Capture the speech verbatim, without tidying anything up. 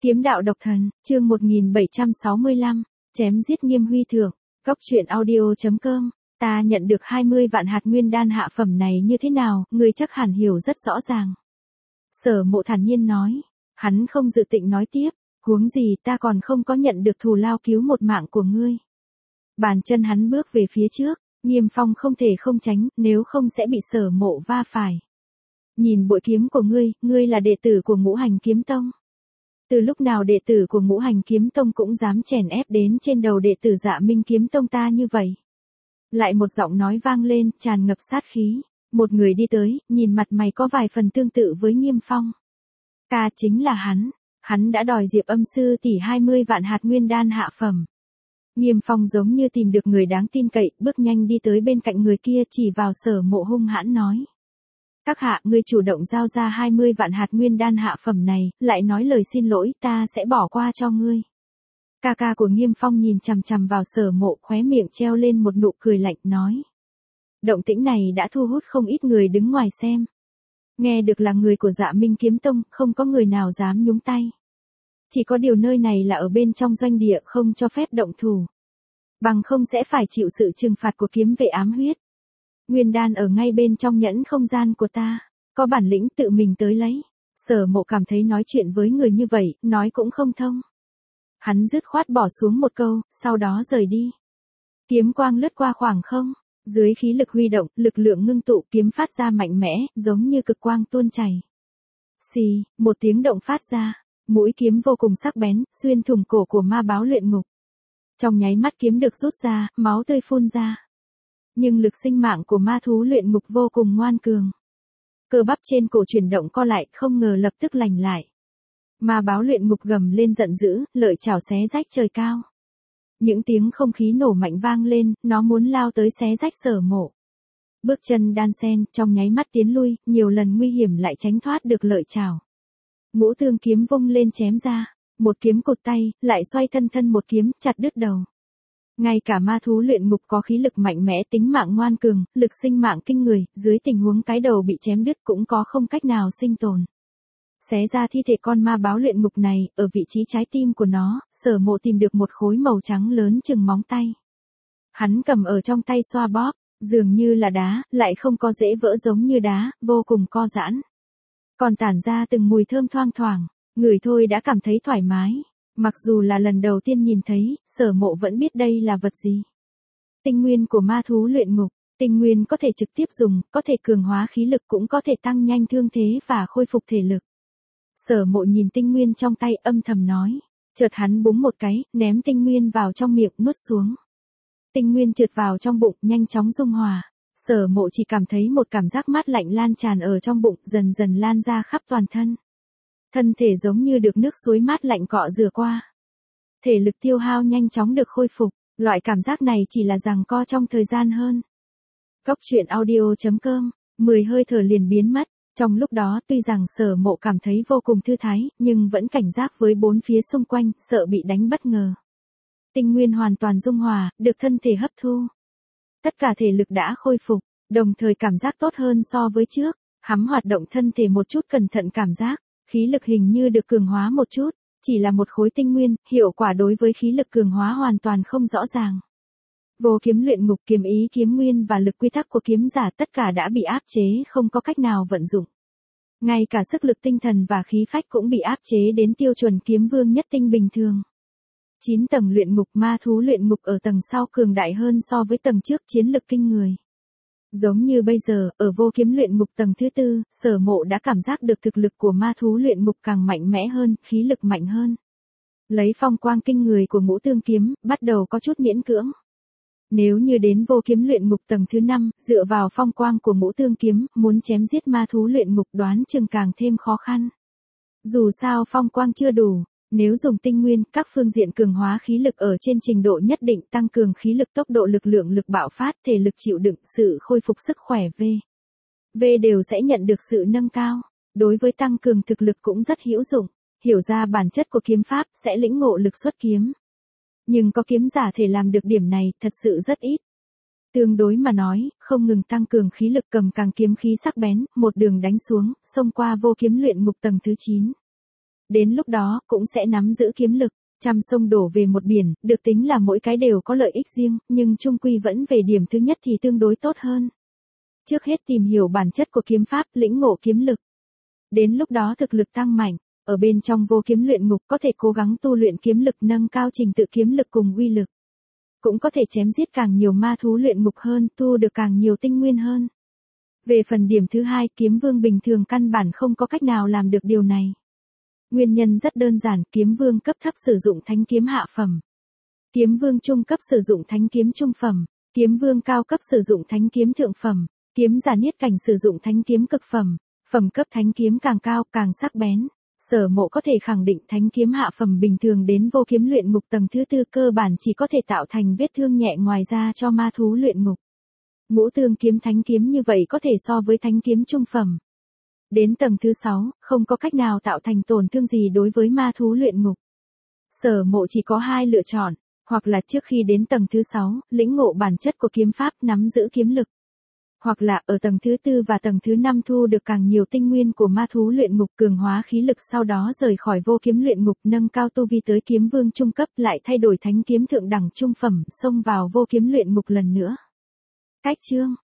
Kiếm đạo độc thần, chương một nghìn bảy trăm sáu mươi lăm, chém giết Nghiêm Huy Thượng, Cốc truyện audio chấm com. Ta nhận được hai mươi vạn hạt nguyên đan hạ phẩm này như thế nào, ngươi chắc hẳn hiểu rất rõ ràng. Sở Mộ thản nhiên nói, hắn không dự định nói tiếp, huống gì ta còn không có nhận được thù lao cứu một mạng của ngươi. Bàn chân hắn bước về phía trước, Nghiêm Phong không thể không tránh, nếu không sẽ bị Sở Mộ va phải. Nhìn bội kiếm của ngươi, ngươi là đệ tử của Ngũ Hành Kiếm Tông. Từ lúc nào đệ tử của Ngũ Hành Kiếm Tông cũng dám chèn ép đến trên đầu đệ tử Dạ Minh Kiếm Tông ta như vậy? Lại một giọng nói vang lên, tràn ngập sát khí. Một người đi tới, nhìn mặt mày có vài phần tương tự với Nghiêm Phong. Ta chính là hắn, hắn đã đòi Diệp Âm sư tỷ hai mươi vạn hạt nguyên đan hạ phẩm. Nghiêm Phong giống như tìm được người đáng tin cậy, bước nhanh đi tới bên cạnh người kia, chỉ vào Sở Mộ hung hãn nói. Các hạ, ngươi chủ động giao ra hai mươi vạn hạt nguyên đan hạ phẩm này, lại nói lời xin lỗi, ta sẽ bỏ qua cho ngươi. Ca ca của Nghiêm Phong nhìn chằm chằm vào Sở Mộ, khóe miệng treo lên một nụ cười lạnh, nói. Động tĩnh này đã thu hút không ít người đứng ngoài xem. Nghe được là người của Dạ Minh Kiếm Tông, không có người nào dám nhúng tay. Chỉ có điều nơi này là ở bên trong doanh địa, không cho phép động thủ. Bằng không sẽ phải chịu sự trừng phạt của kiếm vệ ám huyết. Nguyên đan ở ngay bên trong nhẫn không gian của ta, có bản lĩnh tự mình tới lấy. Sở Mộ cảm thấy nói chuyện với người như vậy, nói cũng không thông. Hắn dứt khoát bỏ xuống một câu, sau đó rời đi. Kiếm quang lướt qua khoảng không, dưới khí lực huy động, lực lượng ngưng tụ, kiếm phát ra mạnh mẽ, giống như cực quang tuôn chảy. Xì, một tiếng động phát ra, mũi kiếm vô cùng sắc bén, xuyên thủng cổ của ma báo luyện ngục. Trong nháy mắt kiếm được rút ra, máu tươi phun ra. Nhưng lực sinh mạng của ma thú luyện ngục vô cùng ngoan cường. Cơ bắp trên cổ chuyển động co lại, không ngờ lập tức lành lại. Ma báo luyện ngục gầm lên giận dữ, lợi chảo xé rách trời cao. Những tiếng không khí nổ mạnh vang lên, nó muốn lao tới xé rách Sở Mộ. Bước chân đan sen, trong nháy mắt tiến lui, nhiều lần nguy hiểm lại tránh thoát được lợi chảo. Ngũ Thương kiếm vung lên chém ra, một kiếm cụt tay, lại xoay thân thân một kiếm, chặt đứt đầu. Ngay cả ma thú luyện ngục có khí lực mạnh mẽ, tính mạng ngoan cường, lực sinh mạng kinh người, dưới tình huống cái đầu bị chém đứt cũng có không cách nào sinh tồn. Xé ra thi thể con ma báo luyện ngục này, ở vị trí trái tim của nó, Sở Mộ tìm được một khối màu trắng lớn chừng móng tay. Hắn cầm ở trong tay xoa bóp, dường như là đá, lại không có dễ vỡ giống như đá, vô cùng co giãn. Còn tản ra từng mùi thơm thoang thoảng, ngửi thôi đã cảm thấy thoải mái. Mặc dù là lần đầu tiên nhìn thấy, Sở Mộ vẫn biết đây là vật gì. Tinh nguyên của ma thú luyện ngục, tinh nguyên có thể trực tiếp dùng, có thể cường hóa khí lực, cũng có thể tăng nhanh thương thế và khôi phục thể lực. Sở Mộ nhìn tinh nguyên trong tay, âm thầm nói. Chợt hắn búng một cái, ném tinh nguyên vào trong miệng, nuốt xuống. Tinh nguyên trượt vào trong bụng, nhanh chóng dung hòa. Sở Mộ chỉ cảm thấy một cảm giác mát lạnh lan tràn ở trong bụng, dần dần lan ra khắp toàn thân. Thân thể giống như được nước suối mát lạnh cọ rửa qua. Thể lực tiêu hao nhanh chóng được khôi phục, loại cảm giác này chỉ là giằng co trong thời gian hơn. Cốc truyện audio chấm com, mười hơi thở liền biến mất. Trong lúc đó tuy rằng Sở Mộ cảm thấy vô cùng thư thái, nhưng vẫn cảnh giác với bốn phía xung quanh, sợ bị đánh bất ngờ. Tinh nguyên hoàn toàn dung hòa, được thân thể hấp thu. Tất cả thể lực đã khôi phục, đồng thời cảm giác tốt hơn so với trước. Hắn hoạt động thân thể một chút, cẩn thận cảm giác, khí lực hình như được cường hóa một chút, chỉ là một khối tinh nguyên, hiệu quả đối với khí lực cường hóa hoàn toàn không rõ ràng. Vô kiếm luyện ngục, kiếm ý kiếm nguyên và lực quy tắc của kiếm giả tất cả đã bị áp chế, không có cách nào vận dụng. Ngay cả sức lực tinh thần và khí phách cũng bị áp chế đến tiêu chuẩn kiếm vương nhất tinh bình thường. chín tầng luyện ngục, ma thú luyện ngục ở tầng sau cường đại hơn so với tầng trước, chiến lực kinh người. Giống như bây giờ, ở vô kiếm luyện ngục tầng thứ tư, Sở Mộ đã cảm giác được thực lực của ma thú luyện ngục càng mạnh mẽ hơn, khí lực mạnh hơn. Lấy phong quang kinh người của Ngũ Thương kiếm, bắt đầu có chút miễn cưỡng. Nếu như đến vô kiếm luyện ngục tầng thứ năm, dựa vào phong quang của Ngũ Thương kiếm, muốn chém giết ma thú luyện ngục đoán chừng càng thêm khó khăn. Dù sao phong quang chưa đủ, nếu dùng tinh nguyên, các phương diện cường hóa khí lực ở trên trình độ nhất định, tăng cường khí lực, tốc độ lực lượng, lực bạo phát, thể lực chịu đựng, sự khôi phục sức khỏe V. V đều sẽ nhận được sự nâng cao. Đối với tăng cường thực lực cũng rất hữu dụng, hiểu ra bản chất của kiếm pháp, sẽ lĩnh ngộ lực xuất kiếm. Nhưng có kiếm giả thể làm được điểm này, thật sự rất ít. Tương đối mà nói, không ngừng tăng cường khí lực, cầm càng kiếm khí sắc bén, một đường đánh xuống, xông qua vô kiếm luyện ngục tầng thứ chín. Đến lúc đó, cũng sẽ nắm giữ kiếm lực. Trăm sông đổ về một biển, được tính là mỗi cái đều có lợi ích riêng, nhưng chung quy vẫn về điểm thứ nhất thì tương đối tốt hơn. Trước hết tìm hiểu bản chất của kiếm pháp, lĩnh ngộ kiếm lực. Đến lúc đó thực lực tăng mạnh, ở bên trong vô kiếm luyện ngục có thể cố gắng tu luyện kiếm lực nâng cao trình tự kiếm lực cùng uy lực. Cũng có thể chém giết càng nhiều ma thú luyện ngục hơn, tu được càng nhiều tinh nguyên hơn. Về phần điểm thứ hai, kiếm vương bình thường căn bản không có cách nào làm được điều này. Nguyên nhân rất đơn giản, kiếm vương cấp thấp sử dụng thánh kiếm hạ phẩm. Kiếm vương trung cấp sử dụng thánh kiếm trung phẩm. Kiếm vương cao cấp sử dụng thánh kiếm thượng phẩm. Kiếm giả niết cảnh sử dụng thánh kiếm cực phẩm. Phẩm cấp thánh kiếm càng cao càng sắc bén. Sở Mộ có thể khẳng định thánh kiếm hạ phẩm bình thường đến vô kiếm luyện ngục tầng thứ tư cơ bản chỉ có thể tạo thành vết thương nhẹ ngoài ra cho ma thú luyện ngục. Ngũ tương kiếm thánh kiếm như vậy có thể so với thánh kiếm trung phẩm. Đến tầng thứ sáu, không có cách nào tạo thành tổn thương gì đối với ma thú luyện ngục. Sở Mộ chỉ có hai lựa chọn, hoặc là trước khi đến tầng thứ sáu, lĩnh ngộ bản chất của kiếm pháp nắm giữ kiếm lực. Hoặc là ở tầng thứ tư và tầng thứ năm thu được càng nhiều tinh nguyên của ma thú luyện ngục cường hóa khí lực sau đó rời khỏi vô kiếm luyện ngục nâng cao tu vi tới kiếm vương trung cấp lại thay đổi thánh kiếm thượng đẳng trung phẩm xông vào vô kiếm luyện ngục lần nữa. Cách chương